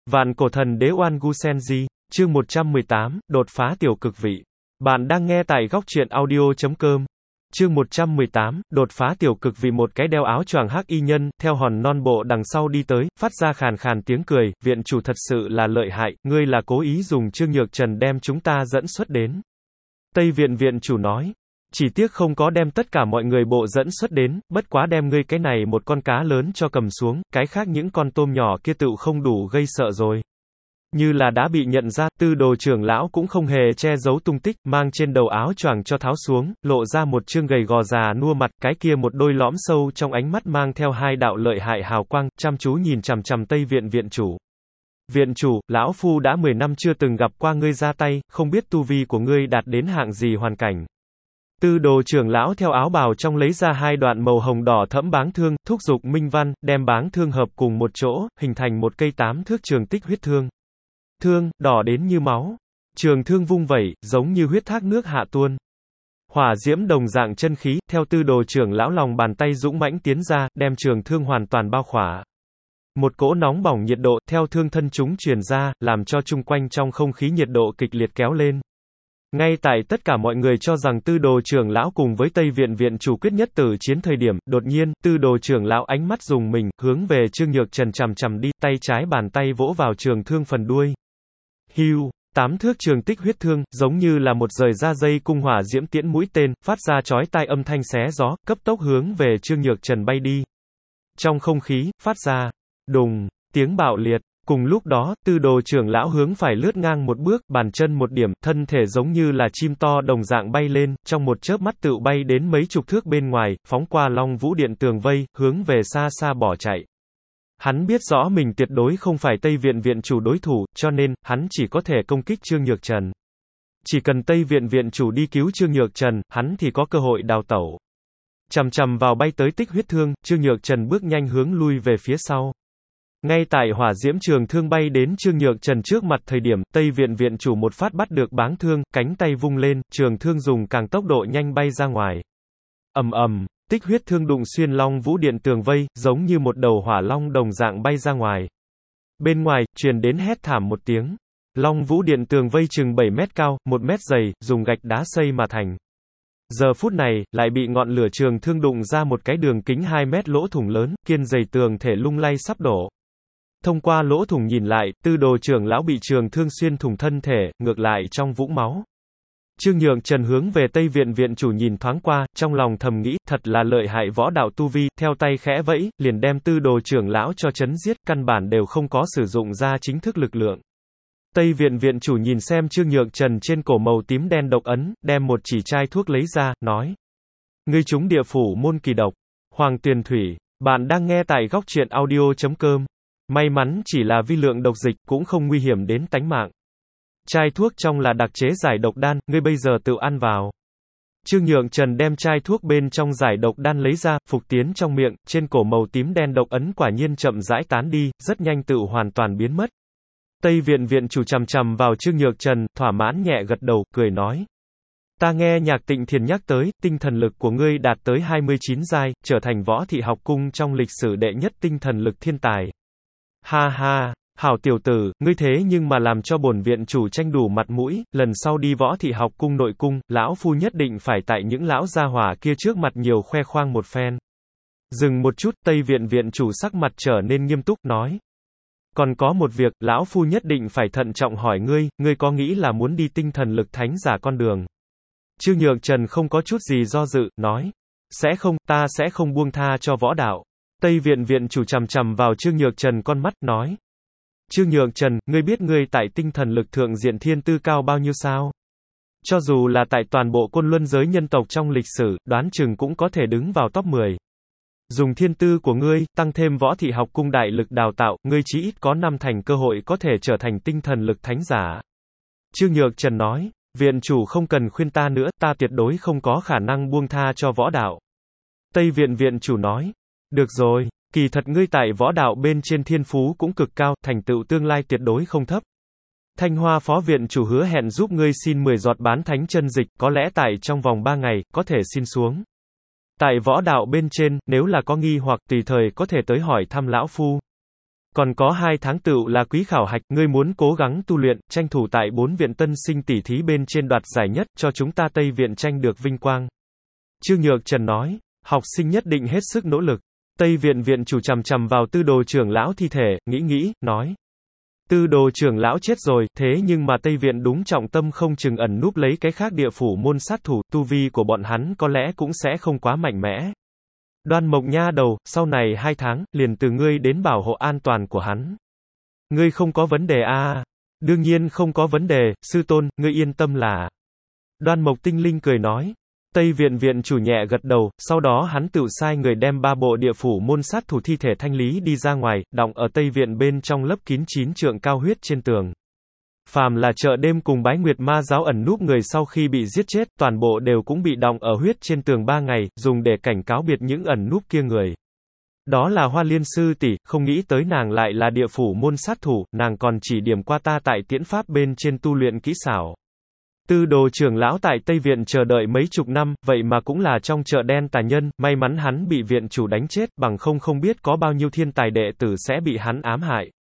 Vạn cổ thần đế Oan Gu Senji, chương 118, đột phá tiểu cực vị. Bạn đang nghe tại góc truyện audio.com. Chương 118, đột phá tiểu cực vị. Một cái đeo áo choàng hắc y nhân, theo hòn non bộ đằng sau đi tới, phát ra khàn khàn tiếng cười, viện chủ thật sự là lợi hại, ngươi là cố ý dùng Trương Nhược Trần đem chúng ta dẫn xuất đến. Tây viện viện chủ nói. Chỉ tiếc không có đem tất cả mọi người bộ dẫn xuất đến, bất quá đem ngươi cái này một con cá lớn cho cầm xuống, cái khác những con tôm nhỏ kia tựu không đủ gây sợ rồi. Như là đã bị nhận ra, Tư Đồ trưởng lão cũng không hề che giấu tung tích, mang trên đầu áo choàng cho tháo xuống, lộ ra một trương gầy gò già nua mặt, cái kia một đôi lõm sâu trong ánh mắt mang theo hai đạo lợi hại hào quang, chăm chú nhìn chằm chằm Tây viện viện chủ. Viện chủ, lão phu đã 10 năm chưa từng gặp qua ngươi ra tay, không biết tu vi của ngươi đạt đến hạng gì hoàn cảnh. Tư Đồ trưởng lão theo áo bào trong lấy ra hai đoạn màu hồng đỏ thẫm báng thương, thúc giục minh văn, đem báng thương hợp cùng một chỗ, hình thành một cây 8 thước trường tích huyết thương. Thương, đỏ đến như máu. Trường thương vung vẩy, giống như huyết thác nước hạ tuôn. Hỏa diễm đồng dạng chân khí, theo Tư Đồ trưởng lão lòng bàn tay dũng mãnh tiến ra, đem trường thương hoàn toàn bao khỏa. Một cỗ nóng bỏng nhiệt độ, theo thương thân chúng truyền ra, làm cho chung quanh trong không khí nhiệt độ kịch liệt kéo lên. Ngay tại tất cả mọi người cho rằng Tư Đồ trưởng lão cùng với Tây viện viện chủ quyết nhất tử chiến thời điểm, đột nhiên, Tư Đồ trưởng lão ánh mắt dùng mình, hướng về Trương Nhược Trần chằm chằm đi, tay trái bàn tay vỗ vào trường thương phần đuôi. Hưu, 8 thước trường tích huyết thương, giống như là một rời ra dây cung hỏa diễm tiễn mũi tên, phát ra chói tai âm thanh xé gió, cấp tốc hướng về Trương Nhược Trần bay đi. Trong không khí, phát ra đùng, tiếng bạo liệt. Cùng lúc đó, Tư Đồ trưởng lão hướng phải lướt ngang một bước, bàn chân một điểm, thân thể giống như là chim to đồng dạng bay lên, trong một chớp mắt tựu bay đến mấy chục thước bên ngoài, phóng qua Long Vũ Điện tường vây, hướng về xa xa bỏ chạy. Hắn biết rõ mình tuyệt đối không phải Tây viện viện chủ đối thủ, cho nên, hắn chỉ có thể công kích Trương Nhược Trần. Chỉ cần Tây viện viện chủ đi cứu Trương Nhược Trần, hắn thì có cơ hội đào tẩu. Chằm chằm vào bay tới tích huyết thương, Trương Nhược Trần bước nhanh hướng lui về phía sau. Ngay tại hỏa diễm trường thương bay đến Trương Nhược Trần trước mặt thời điểm, Tây viện viện chủ một phát bắt được báng thương, cánh tay vung lên, trường thương dùng càng tốc độ nhanh bay ra ngoài. Ầm ầm, tích huyết thương đụng xuyên Long Vũ Điện tường vây, giống như một đầu hỏa long đồng dạng bay ra ngoài. Bên ngoài, truyền đến hét thảm một tiếng. Long Vũ Điện tường vây chừng 7 mét cao, 1 mét dày, dùng gạch đá xây mà thành. Giờ phút này, lại bị ngọn lửa trường thương đụng ra một cái đường kính 2 mét lỗ thủng lớn, kiên dày tường thể lung lay sắp đổ. Thông qua lỗ thủng nhìn lại, Tư Đồ trưởng lão bị trường thương xuyên thủng thân thể, ngược lại trong vũng máu. Trương Nhược Trần hướng về Tây viện viện chủ nhìn thoáng qua, trong lòng thầm nghĩ, thật là lợi hại võ đạo tu vi, theo tay khẽ vẫy, liền đem Tư Đồ trưởng lão cho chấn giết, căn bản đều không có sử dụng ra chính thức lực lượng. Tây viện viện chủ nhìn xem Trương Nhược Trần trên cổ màu tím đen độc ấn, đem một chỉ chai thuốc lấy ra, nói: Ngươi trúng địa phủ môn kỳ độc, Hoàng Tuyền Thủy. Bạn đang nghe tại góc truyện audio.com. May mắn chỉ là vi lượng độc dịch, cũng không nguy hiểm đến tánh mạng. Chai thuốc trong là đặc chế giải độc đan, ngươi bây giờ tự ăn vào. Trương Nhược Trần đem chai thuốc bên trong giải độc đan lấy ra, phục tiến trong miệng, trên cổ màu tím đen độc ấn quả nhiên chậm rãi tán đi, rất nhanh tự hoàn toàn biến mất. Tây viện viện chủ chằm chằm vào Trương Nhược Trần, thỏa mãn nhẹ gật đầu, cười nói: Ta nghe Nhạc Tịnh Thiền nhắc tới, tinh thần lực của ngươi đạt tới 29 giai, trở thành Võ Thị học cung trong lịch sử đệ nhất tinh thần lực thiên tài. Ha ha, hảo tiểu tử, ngươi thế nhưng mà làm cho bổn viện chủ tranh đủ mặt mũi, lần sau đi Võ Thị học cung nội cung, lão phu nhất định phải tại những lão gia hỏa kia trước mặt nhiều khoe khoang một phen. Dừng một chút, Tây viện viện chủ sắc mặt trở nên nghiêm túc, nói: Còn có một việc, lão phu nhất định phải thận trọng hỏi ngươi, ngươi có nghĩ là muốn đi tinh thần lực thánh giả con đường? Trương Nhược Trần không có chút gì do dự, nói: Sẽ không, ta sẽ không buông tha cho võ đạo. Tây viện viện chủ chằm chằm vào Trương Nhược Trần con mắt, nói: Trương Nhược Trần, ngươi biết ngươi tại tinh thần lực thượng diện thiên tư cao bao nhiêu sao? Cho dù là tại toàn bộ côn luân giới nhân tộc trong lịch sử, đoán chừng cũng có thể đứng vào top 10. Dùng thiên tư của ngươi, tăng thêm Võ Thị học cung đại lực đào tạo, ngươi chí ít có 5 thành cơ hội có thể trở thành tinh thần lực thánh giả. Trương Nhược Trần nói: Viện chủ không cần khuyên ta nữa, ta tuyệt đối không có khả năng buông tha cho võ đạo. Tây viện viện chủ nói: Được rồi, kỳ thật ngươi tại võ đạo bên trên thiên phú cũng cực cao, thành tựu tương lai tuyệt đối không thấp. Thanh Hoa phó viện chủ hứa hẹn giúp ngươi xin 10 giọt bán thánh chân dịch, có lẽ tại trong vòng 3 ngày, có thể xin xuống. Tại võ đạo bên trên, nếu là có nghi hoặc tùy thời có thể tới hỏi thăm lão phu. Còn có 2 tháng tựu là quý khảo hạch, ngươi muốn cố gắng tu luyện, tranh thủ tại 4 viện tân sinh tỷ thí bên trên đoạt giải nhất, cho chúng ta Tây viện tranh được vinh quang. Trương Nhược Trần nói, học sinh nhất định hết sức nỗ lực. Tây viện viện chủ chằm chằm vào Tư Đồ trưởng lão thi thể, nghĩ, nói. Tư Đồ trưởng lão chết rồi, thế nhưng mà Tây viện đúng trọng tâm không chừng ẩn núp lấy cái khác địa phủ môn sát thủ, tu vi của bọn hắn có lẽ cũng sẽ không quá mạnh mẽ. Đoan Mộc nha đầu, sau này 2 tháng, liền từ ngươi đến bảo hộ an toàn của hắn. Ngươi không có vấn đề à? Đương nhiên không có vấn đề, sư tôn, ngươi yên tâm là. Đoan Mộc Tinh Linh cười nói. Tây viện viện chủ nhẹ gật đầu, sau đó hắn tự sai người đem 3 bộ địa phủ môn sát thủ thi thể thanh lý đi ra ngoài, đọng ở Tây viện bên trong lấp kín 9 trượng cao huyết trên tường. Phàm là chợ đêm cùng Bái Nguyệt Ma giáo ẩn núp người sau khi bị giết chết, toàn bộ đều cũng bị đọng ở huyết trên tường 3 ngày, dùng để cảnh cáo biệt những ẩn núp kia người. Đó là Hoa Liên sư tỷ, không nghĩ tới nàng lại là địa phủ môn sát thủ, nàng còn chỉ điểm qua ta tại tiễn pháp bên trên tu luyện kỹ xảo. Tư Đồ trưởng lão tại Tây viện chờ đợi mấy chục năm, vậy mà cũng là trong chợ đen tà nhân, may mắn hắn bị viện chủ đánh chết, bằng không biết có bao nhiêu thiên tài đệ tử sẽ bị hắn ám hại.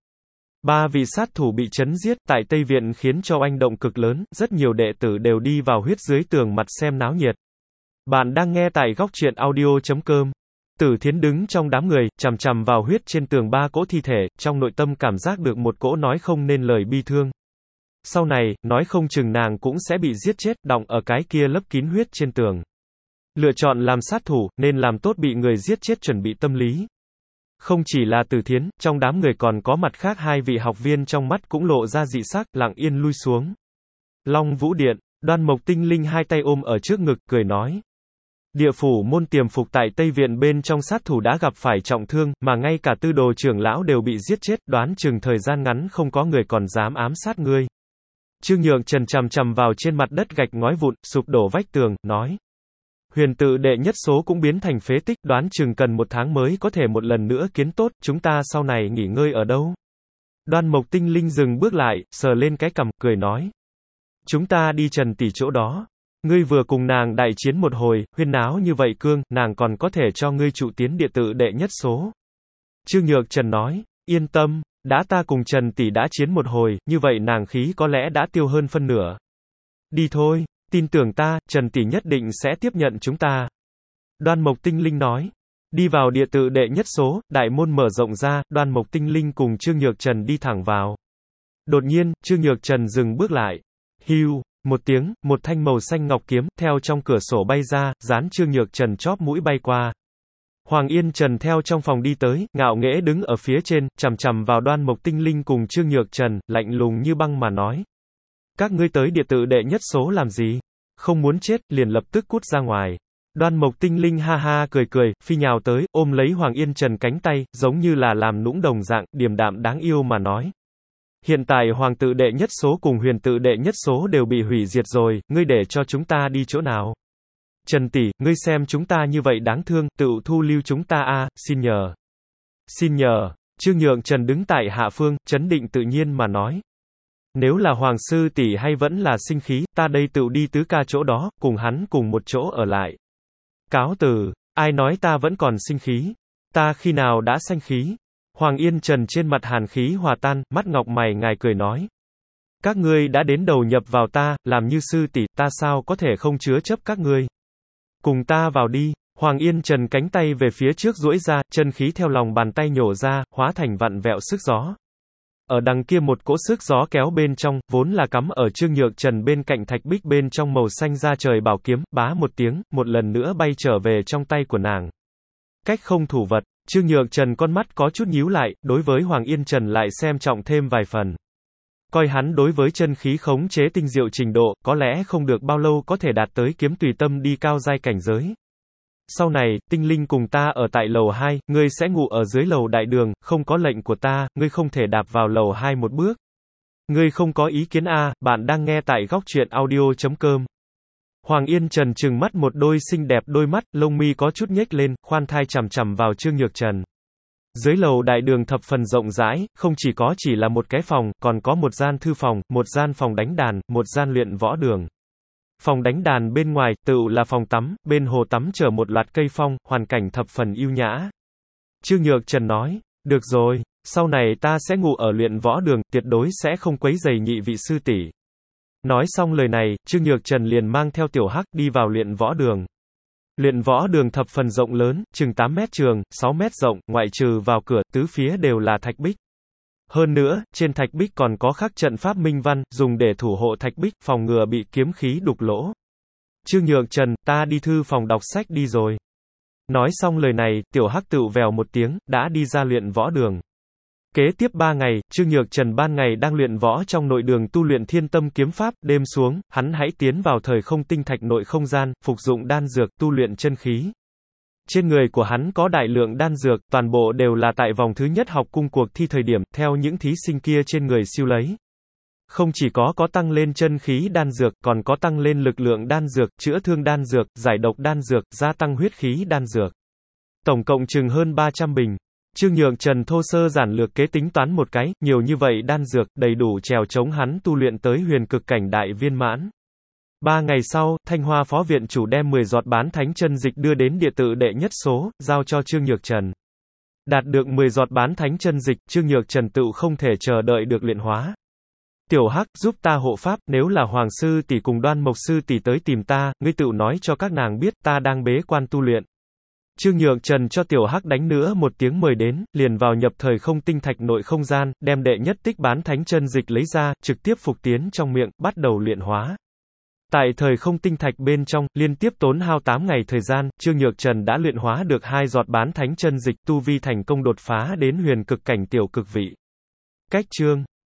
3 vị sát thủ bị chấn giết tại Tây viện khiến cho oanh động cực lớn, rất nhiều đệ tử đều đi vào huyết dưới tường mặt xem náo nhiệt. Bạn đang nghe tại góc truyện audio.com. Tử Thiến đứng trong đám người, chằm chằm vào huyết trên tường 3 cỗ thi thể, trong nội tâm cảm giác được một cỗ nói không nên lời bi thương. Sau này, nói không chừng nàng cũng sẽ bị giết chết, đọng ở cái kia lấp kín huyết trên tường. Lựa chọn làm sát thủ, nên làm tốt bị người giết chết chuẩn bị tâm lý. Không chỉ là Tử Thiến, trong đám người còn có mặt khác 2 vị học viên trong mắt cũng lộ ra dị sắc, lặng yên lui xuống. Long Vũ Điện, Đoan Mộc Tinh Linh 2 tay ôm ở trước ngực, cười nói. Địa phủ môn tiềm phục tại Tây viện bên trong sát thủ đã gặp phải trọng thương, mà ngay cả Tư Đồ trưởng lão đều bị giết chết, đoán chừng thời gian ngắn không có người còn dám ám sát ngươi. Trương Nhược Trần chằm chằm vào trên mặt đất gạch ngói vụn, sụp đổ vách tường, nói. Huyền tự đệ nhất số cũng biến thành phế tích, đoán chừng cần 1 tháng mới có thể một lần nữa kiến tốt, chúng ta sau này nghỉ ngơi ở đâu? Đoan Mộc Tinh Linh dừng bước lại, sờ lên cái cằm, cười nói. Chúng ta đi Trần tỷ chỗ đó. Ngươi vừa cùng nàng đại chiến một hồi, huyên náo như vậy cương, nàng còn có thể cho ngươi trụ tiến địa tự đệ nhất số. Trương Nhược Trần nói, yên tâm, đã ta cùng Trần tỷ đã chiến một hồi, như vậy nàng khí có lẽ đã tiêu hơn phân nửa. Đi thôi, tin tưởng ta, Trần tỷ nhất định sẽ tiếp nhận chúng ta. Đoan Mộc Tinh Linh nói. Đi vào địa tự đệ nhất số, đại môn mở rộng ra, Đoan Mộc Tinh Linh cùng Trương Nhược Trần đi thẳng vào. Đột nhiên, Trương Nhược Trần dừng bước lại. Hưu, một tiếng, một thanh màu xanh ngọc kiếm, theo trong cửa sổ bay ra, dán Trương Nhược Trần chóp mũi bay qua. Hoàng Yên Trần theo trong phòng đi tới, ngạo nghễ đứng ở phía trên, chằm chằm vào Đoan Mộc Tinh Linh cùng Trương Nhược Trần, lạnh lùng như băng mà nói. Các ngươi tới địa tự đệ nhất số làm gì? Không muốn chết, liền lập tức cút ra ngoài. Đoan Mộc Tinh Linh ha ha cười, phi nhào tới, ôm lấy Hoàng Yên Trần cánh tay, giống như là làm nũng đồng dạng, điềm đạm đáng yêu mà nói. Hiện tại Hoàng tự đệ nhất số cùng Huyền tự đệ nhất số đều bị hủy diệt rồi, ngươi để cho chúng ta đi chỗ nào? Trần tỷ, ngươi xem chúng ta như vậy đáng thương, tự thu lưu chúng ta a, xin nhờ. Xin nhờ. Trương Nhược Trần đứng tại hạ phương, trấn định tự nhiên mà nói. Nếu là Hoàng sư tỷ hay vẫn là sinh khí, ta đây tự đi tứ ca chỗ đó, cùng hắn cùng một chỗ ở lại. Cáo từ, ai nói ta vẫn còn sinh khí? Ta khi nào đã sanh khí? Hoàng Yên Trần trên mặt hàn khí hòa tan, mắt ngọc mày ngài cười nói. Các ngươi đã đến đầu nhập vào ta, làm như sư tỷ, ta sao có thể không chứa chấp các ngươi? Cùng ta vào đi. Hoàng Yên Trần cánh tay về phía trước duỗi ra, chân khí theo lòng bàn tay nhổ ra, hóa thành vặn vẹo sức gió. Ở đằng kia một cỗ sức gió kéo bên trong, vốn là cắm ở Trương Nhược Trần bên cạnh thạch bích bên trong màu xanh da trời bảo kiếm, bá một tiếng, một lần nữa bay trở về trong tay của nàng. Cách không thủ vật, Trương Nhược Trần con mắt có chút nhíu lại, đối với Hoàng Yên Trần lại xem trọng thêm vài phần. Coi hắn đối với chân khí khống chế tinh diệu trình độ, có lẽ không được bao lâu có thể đạt tới kiếm tùy tâm đi cao giai cảnh giới. Sau này, Tinh Linh cùng ta ở tại lầu 2, ngươi sẽ ngủ ở dưới lầu đại đường, không có lệnh của ta, ngươi không thể đạp vào lầu 2 một bước. Ngươi không có ý kiến a, bạn đang nghe tại góc truyện audio.com. Hoàng Yên Trần trừng mắt một đôi xinh đẹp đôi mắt, lông mi có chút nhếch lên, khoan thai chằm chằm vào Trương Nhược Trần. Dưới lầu đại đường thập phần rộng rãi, không chỉ là một cái phòng, còn có một gian thư phòng, một gian phòng đánh đàn, một gian luyện võ đường. Phòng đánh đàn bên ngoài, tựu là phòng tắm, bên hồ tắm chở một loạt cây phong, hoàn cảnh thập phần yêu nhã. Trương Nhược Trần nói, được rồi, Sau này ta sẽ ngủ ở luyện võ đường, tuyệt đối sẽ không quấy rầy nhị vị sư tỷ. Nói xong lời này, Trương Nhược Trần liền mang theo Tiểu Hắc đi vào luyện võ đường. Luyện võ đường thập phần rộng lớn, chừng 8 mét trường, 6 mét rộng, ngoại trừ vào cửa, tứ phía đều là thạch bích. Hơn nữa, trên thạch bích còn có khắc trận pháp minh văn, dùng để thủ hộ thạch bích, phòng ngừa bị kiếm khí đục lỗ. Trương Nhược Trần, ta đi thư phòng đọc sách đi rồi. Nói xong lời này, Tiểu Hắc tựu vèo một tiếng, đã đi ra luyện võ đường. Kế tiếp 3 ngày, Trương Nhược Trần ban ngày đang luyện võ trong nội đường tu luyện Thiên Tâm kiếm pháp, đêm xuống, hắn hãy tiến vào thời không tinh thạch nội không gian, phục dụng đan dược, tu luyện chân khí. Trên người của hắn có đại lượng đan dược, toàn bộ đều là tại vòng thứ nhất học cung cuộc thi thời điểm, theo những thí sinh kia trên người siêu lấy. Không chỉ có tăng lên chân khí đan dược, còn có tăng lên lực lượng đan dược, chữa thương đan dược, giải độc đan dược, gia tăng huyết khí đan dược. Tổng cộng chừng hơn 300 bình. Trương Nhược Trần thô sơ giản lược kế tính toán một cái, nhiều như vậy đan dược, đầy đủ trèo chống hắn tu luyện tới huyền cực cảnh đại viên mãn. 3 ngày sau, Thanh Hoa phó viện chủ đem 10 giọt bán thánh chân dịch đưa đến địa tự đệ nhất số, giao cho Trương Nhược Trần. Đạt được 10 giọt bán thánh chân dịch, Trương Nhược Trần tự không thể chờ đợi được luyện hóa. Tiểu Hắc, giúp ta hộ pháp, nếu là Hoàng sư tỷ cùng Đoan Mộc sư tỷ tới tìm ta, ngươi tự nói cho các nàng biết, ta đang bế quan tu luyện. Trương Nhược Trần cho Tiểu Hắc đánh nữa một tiếng mời đến, liền vào nhập thời không tinh thạch nội không gian, đem đệ nhất tích bán thánh chân dịch lấy ra, trực tiếp phục tiến trong miệng, bắt đầu luyện hóa. Tại thời không tinh thạch bên trong, liên tiếp tốn hao 8 ngày thời gian, Trương Nhược Trần đã luyện hóa được 2 giọt bán thánh chân dịch, tu vi thành công đột phá đến huyền cực cảnh tiểu cực vị. Cách chương